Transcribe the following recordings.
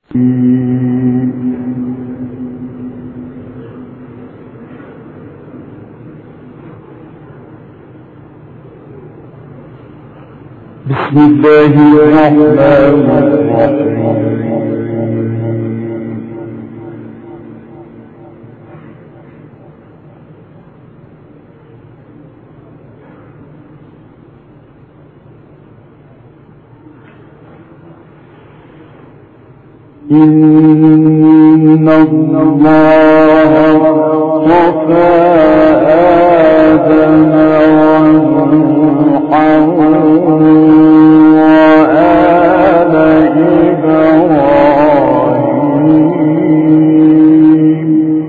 بسم الله الرحمن الرحيم. إن الله اصطفى آدم ونوحا وآل إبراهيم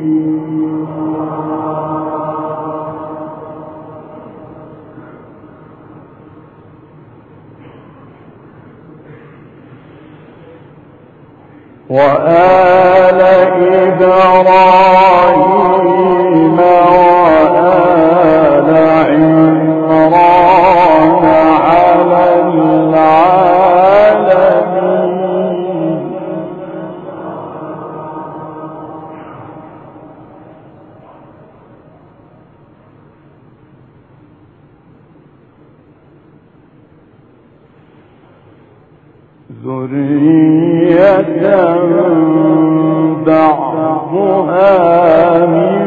وآل إبراهيم وآل عمران على العالمين ذرية بعضها من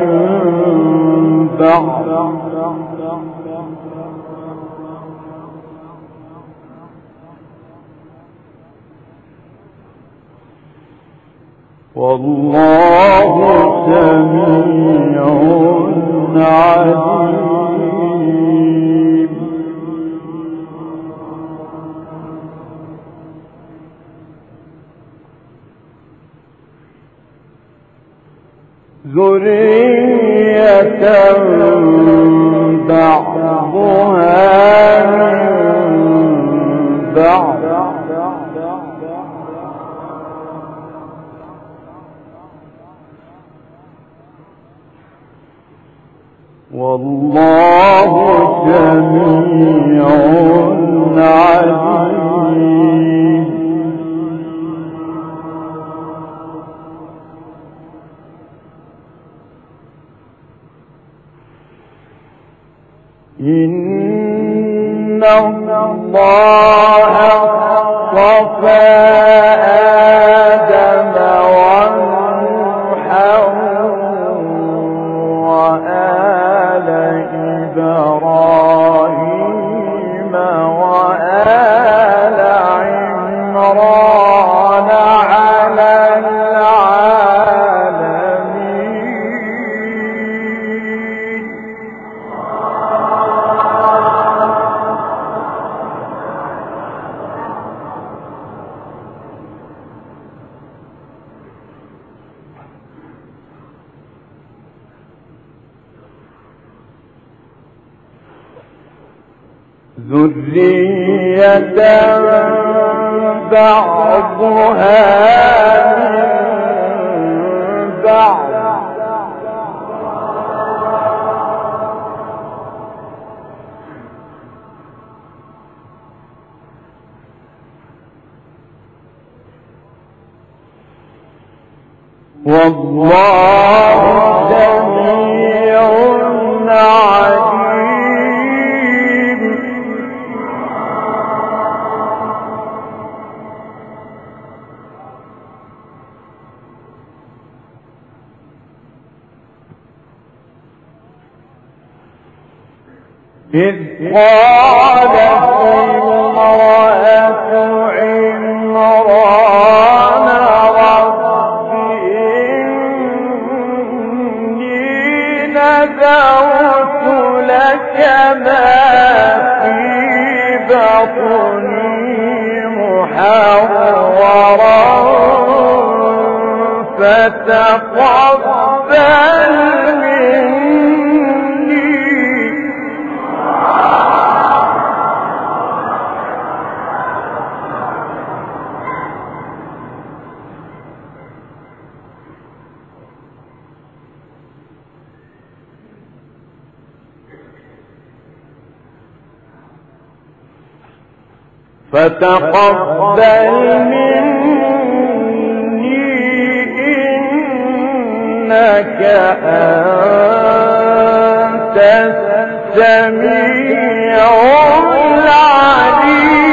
بعض والله سميع عليم. ذرية بعضها من بعض والله سميع عليم. إن الله اصطفى آدم ونوحا وآل إبراهيم وآل عمران على العالمين. ذرية بعضها من بعض والله سميع عليم. إذ قالت امرأة عمران رب إني نذرت لك ما في بطني محررا فتقبل مني. فتقبل مني أنت السميع العليم.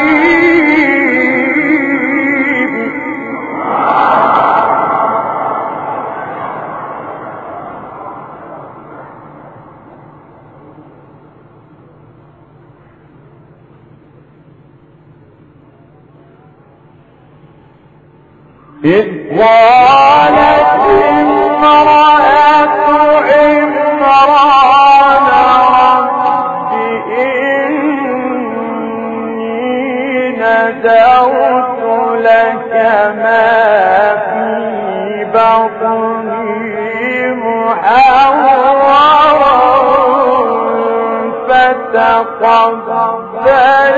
إذ قالت امرأة عمران رب إني نذرت لك ما في بطني محررا فتقبل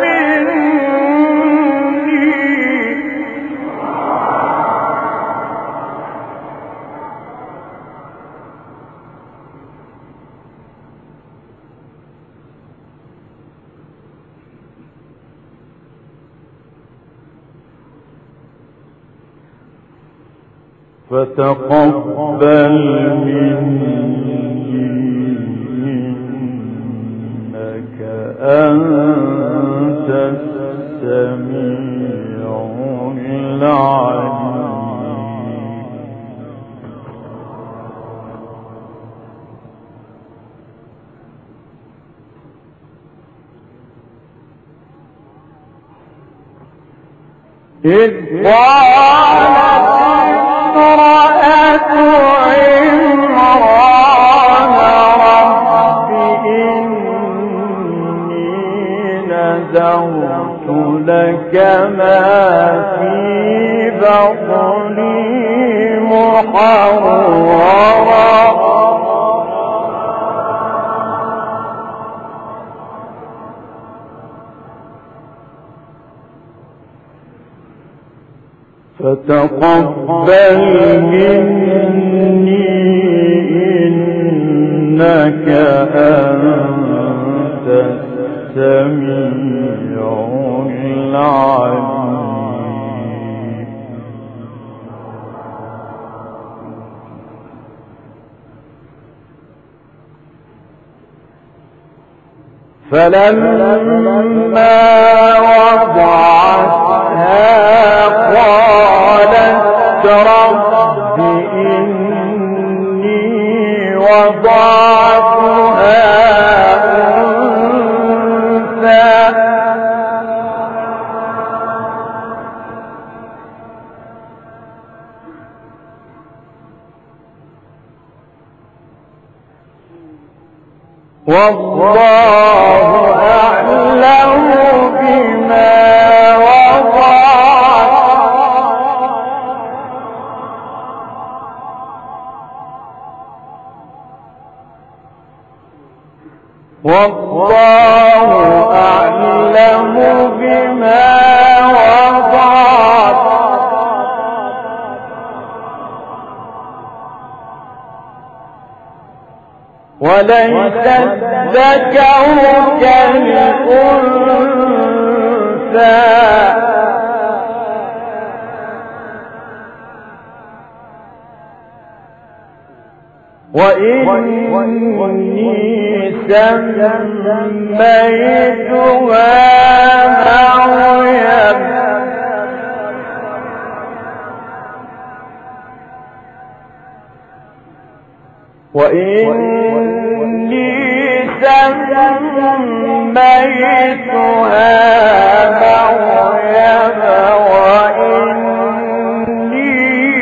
فتقبل مني إنك أنت السميع العليم. إذ قالت امرأة عمران رب إني نذرت لك ما في بطني محررا فتقبل مني إنك أنت السميع العليم. فلما وضعتها قالت رب إني وضعتها أنثى والله أعلم بما وضعت والله أعلم بما وضعت وليس الذكر كالأنثى وإني سميتها مريم وإني سميتها مريم وإني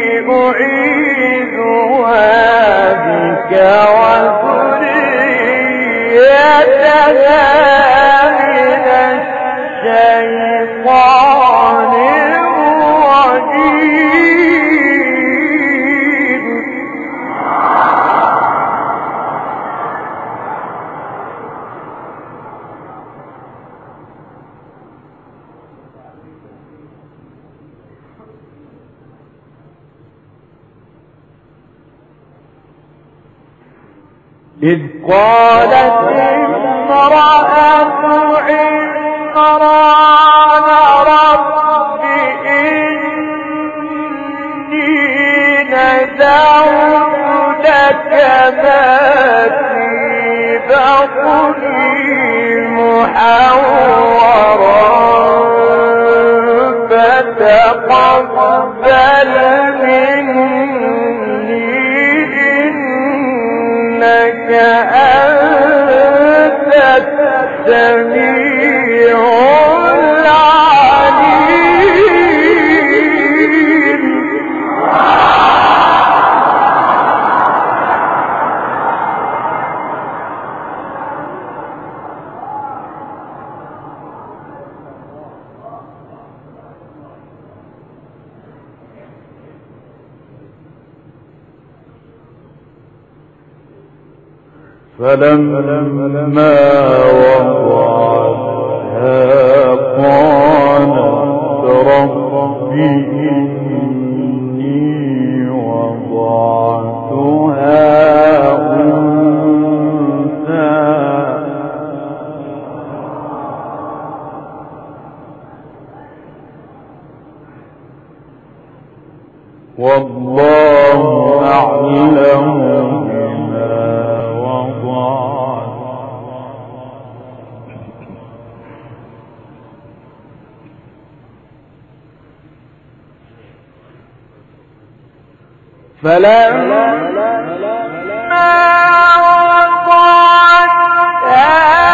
أعيذها بك وذريتها من الشيطان الرجيم. إذ قالت امرأة عمران رب إني نذرت بطني محورا فتقبل مني إنك أنت السميع العليم. فلما وضعتها قالت رب إني وضعتها أنثى والله أعلم فلما وضعتها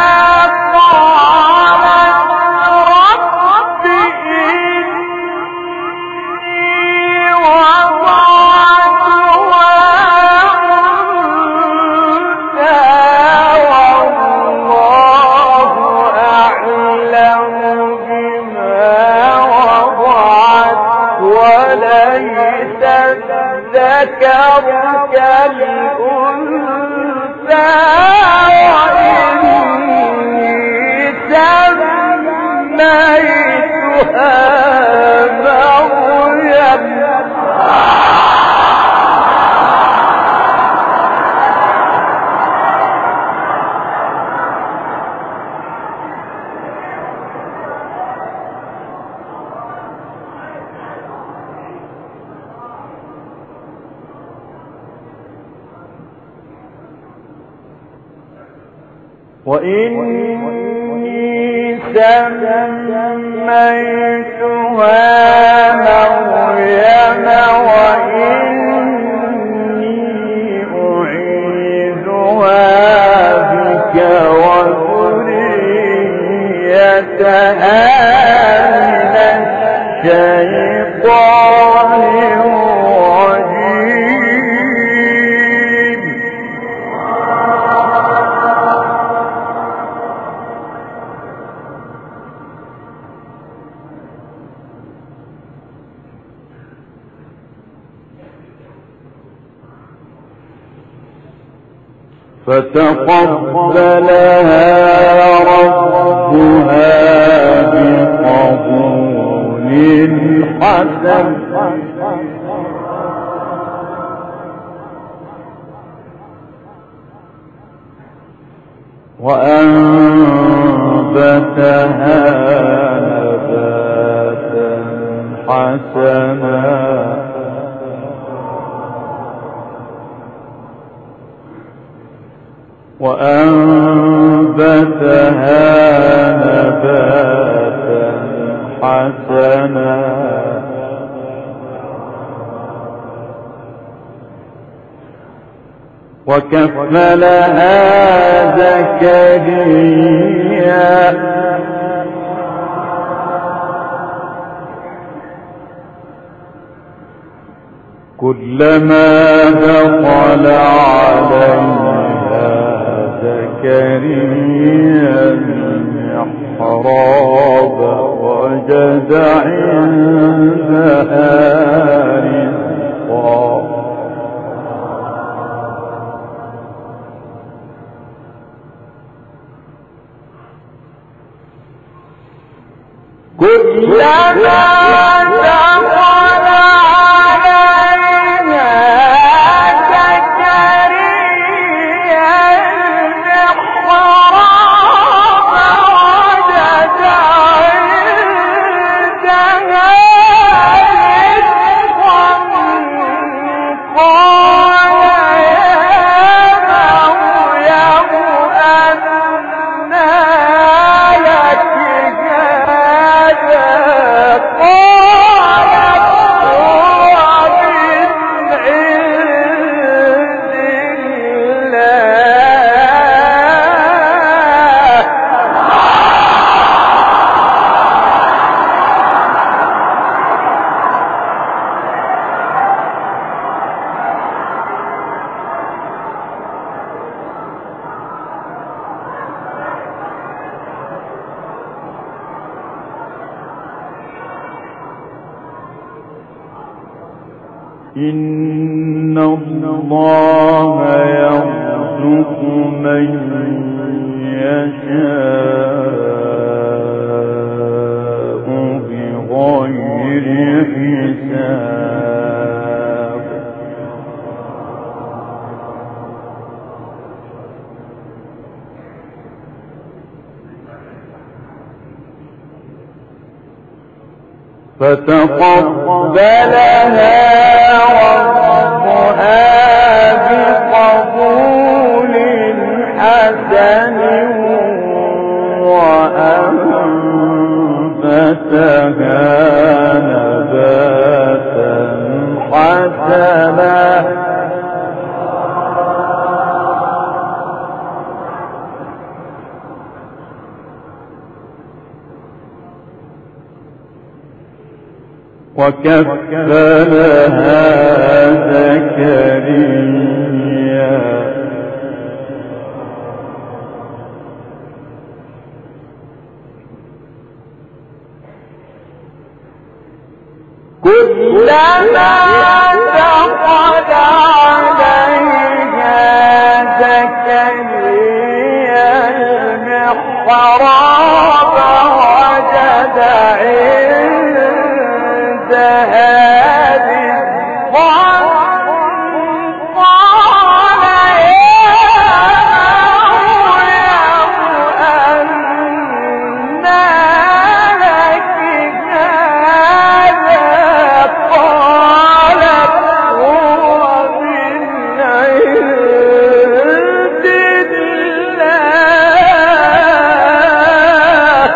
قالت رب إني وضعتها أنثى والله أعلم بما وضعت وليس الذكر كالأنثى وإني سميتها مريم وإني سميتها مريم وإني أعيذها بك وذريتها من الشيطان الرجيم. فتقبلها ربها بقبول حسن وأنبتها نباتا حسنا وأنبتها نباتا حسنا وكفلها زكريا كلما دخل عليها زكريا المحراب وجد عندها رزقا كلما دخل عليها زكريا المحراب وجد عندها رزقا قال يا إن الله يرزق من يشاء بغير حساب فتقبلها ربها بقبول حسن وأنبتها نباتا حسنا وكفلها زكريا كلما دخل عليها زكريا المحراب وجد عندها رزقا قال يا مريم أنى لك هذا قالت هو من عند الله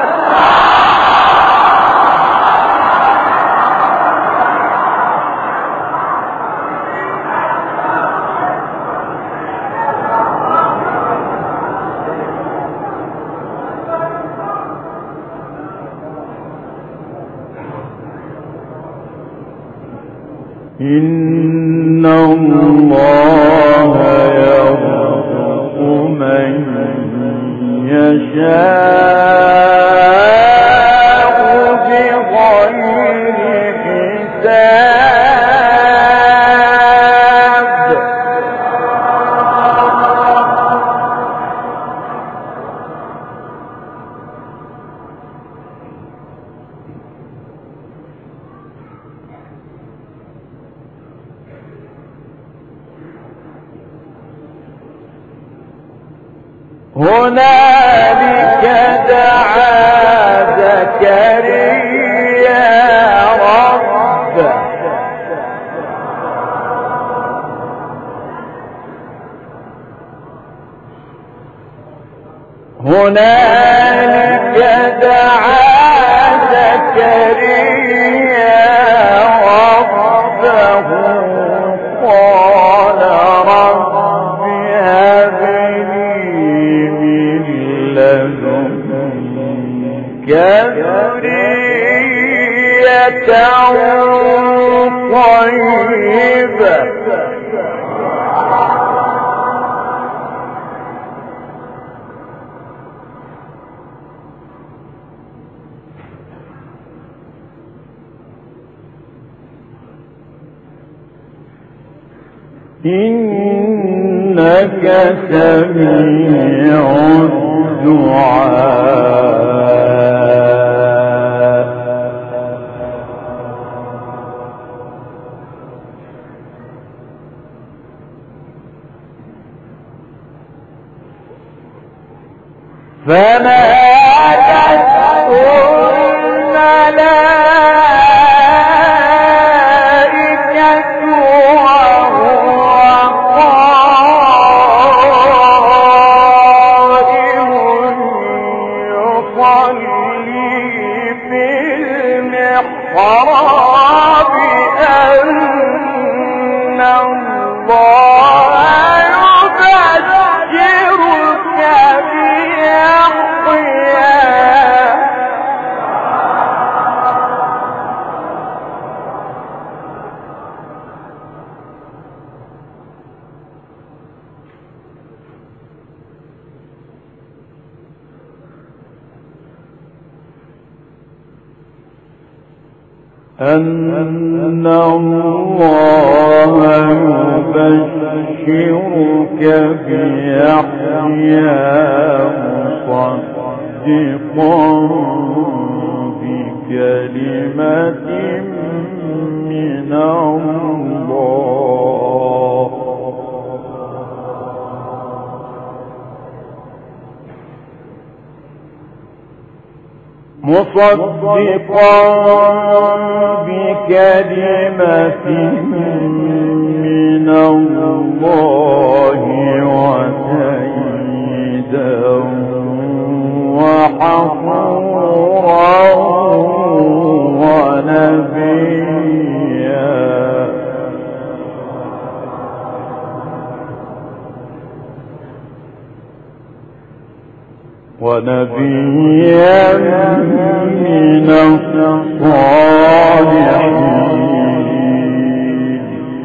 إن الله يرزق من يشاء بغير حساب هنالك دعا زكريا ربه هنالك دعا زكريا ربه قال رب هب ذرية طيبة إنك سميع الدعاء فنادته الملائكة وهو قائم يصلي في المحراب أن الله يبشرك بيحيى أن الله يبشرك بيحيى مصدقا بكلمة من الله مصدقا بكلمة من الله وسيدا وحصورا ونبيا من الصالحين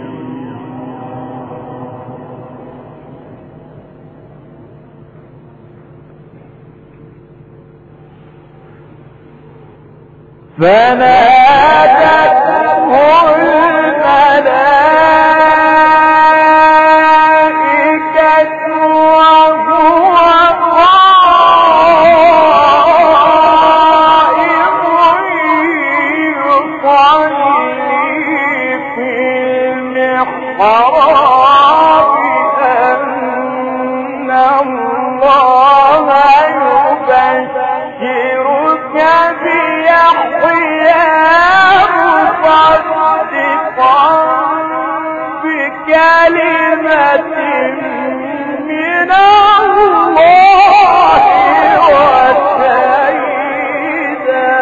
فنادته الملائكة وهو قائم يصلي في المحراب أن الله يبشرك بيحيى مصدقا بكلمة من الله وسيدا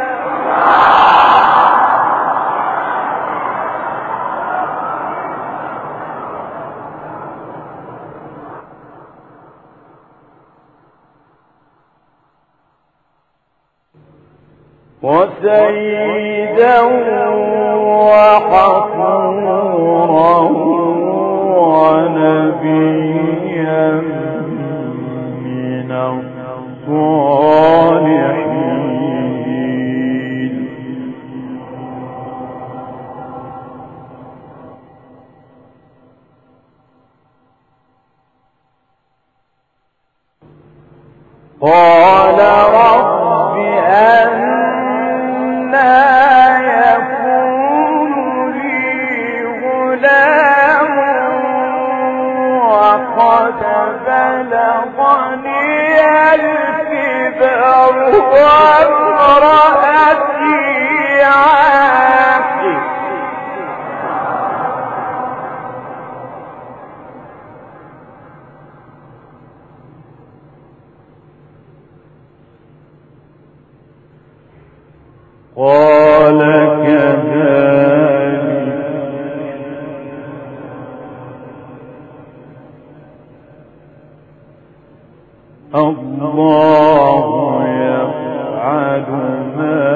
وحصورا ونبيا من الصالحين قال رب أنى يكون لي غلام وقد بلغني الكبر وامرأتي عاقر قال كذلك الله يفعل ما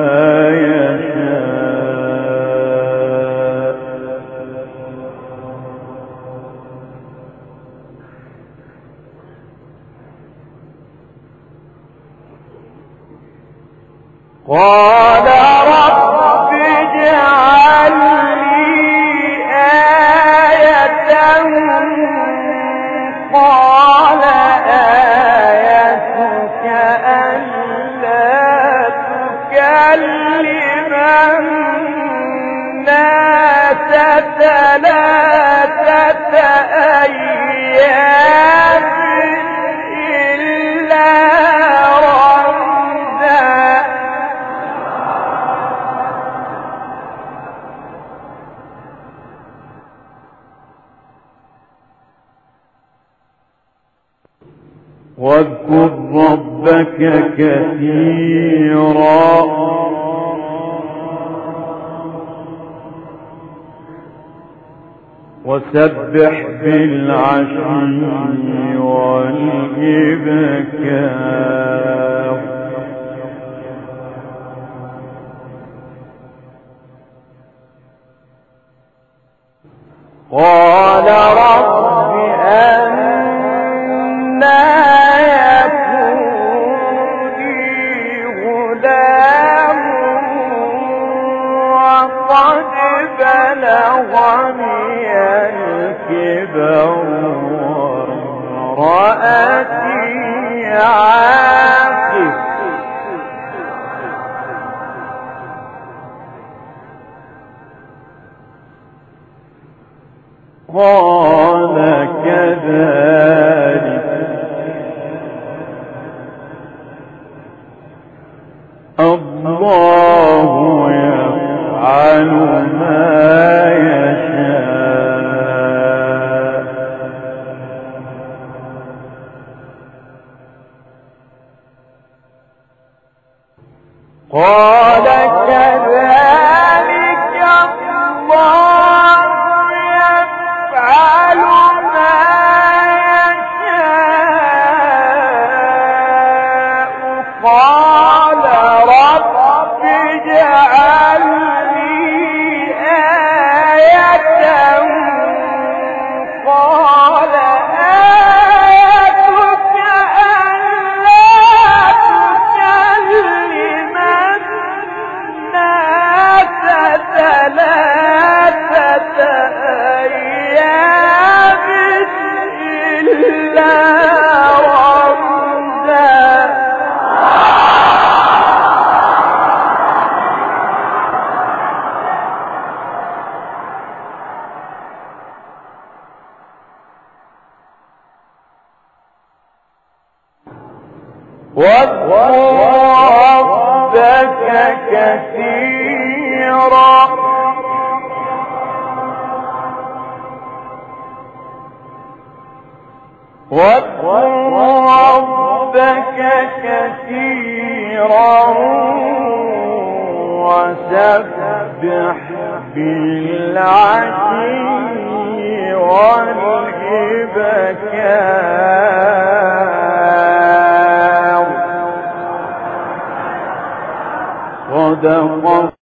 يشاء قال رب اجعل لي آية قال آيتك ألا تكلم الناس ثلاثة أيام إلا رمزا واذكر ربك كثيرا وسبح بالعشي والإبكار قال رب أنى يكون لي غلام بلغني الكبر وامرأتي عاقر قال كذلك الله يفعل ما يشاء قال كذلك الله يفعل ما يشاء قال رب اجعل لي آية قال آيتك ألا تكلم الناس ثلاثة أيام إلا رمزا واذكر ربك كثيرا واذكر ربك كثيرا وسبح بالعشي والإبكار صدق